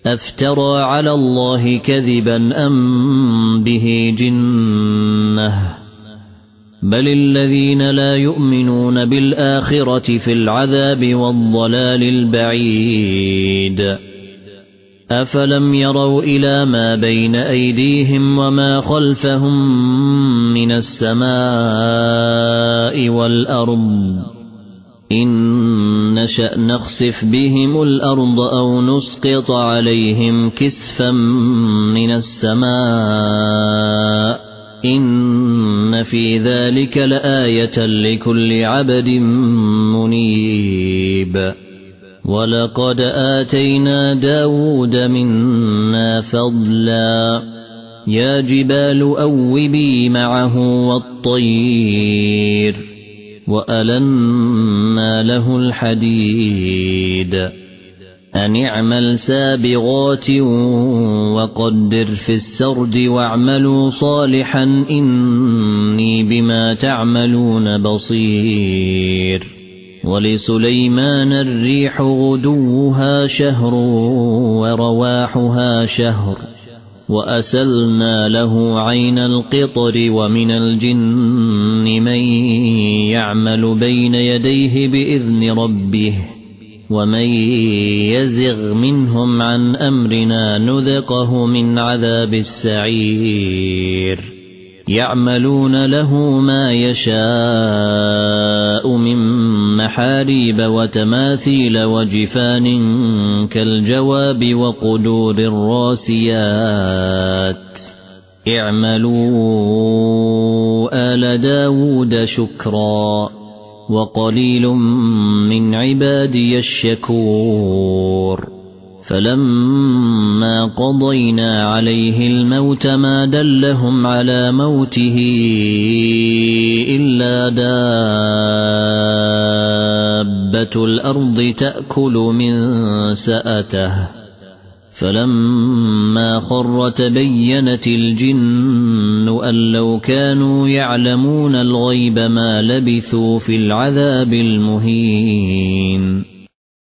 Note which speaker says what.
Speaker 1: أفترى على الله كذبا أم به جنة بل الذين لا يؤمنون بالآخرة في العذاب والضلال البعيد أفلم يروا إلى ما بين أيديهم وما خلفهم من السماء والأرض إن نشأ نخسف بهم الأرض أو نسقط عليهم كسفا من السماء إن في ذلك لآية لكل عبد منيب ولقد آتينا داود منا فضلا يا جبال أوبي معه والطير وألنا له الحديد أن اعمل سابغات وقدر في السرد واعملوا صالحا إني بما تعملون بصير ولسليمان الريح غدوها شهر ورواحها شهر وأسلنا له عين القطر ومن الجن من يعمل بين يديه بإذن ربه ومن يزغ منهم عن أمرنا نذقه من عذاب السعير يعملون له ما يشاء من محاريب وتماثيل وجفان كالجواب وقدور الراسيات اعملوا آل داود شكرا وقليل من عبادي الشكور فلما قضينا عليه الموت ما دلهم على موته إلا دابة الأرض تأكل من سأته فلما خر تبينت الجن أن لو كانوا يعلمون الغيب ما لبثوا في العذاب المهين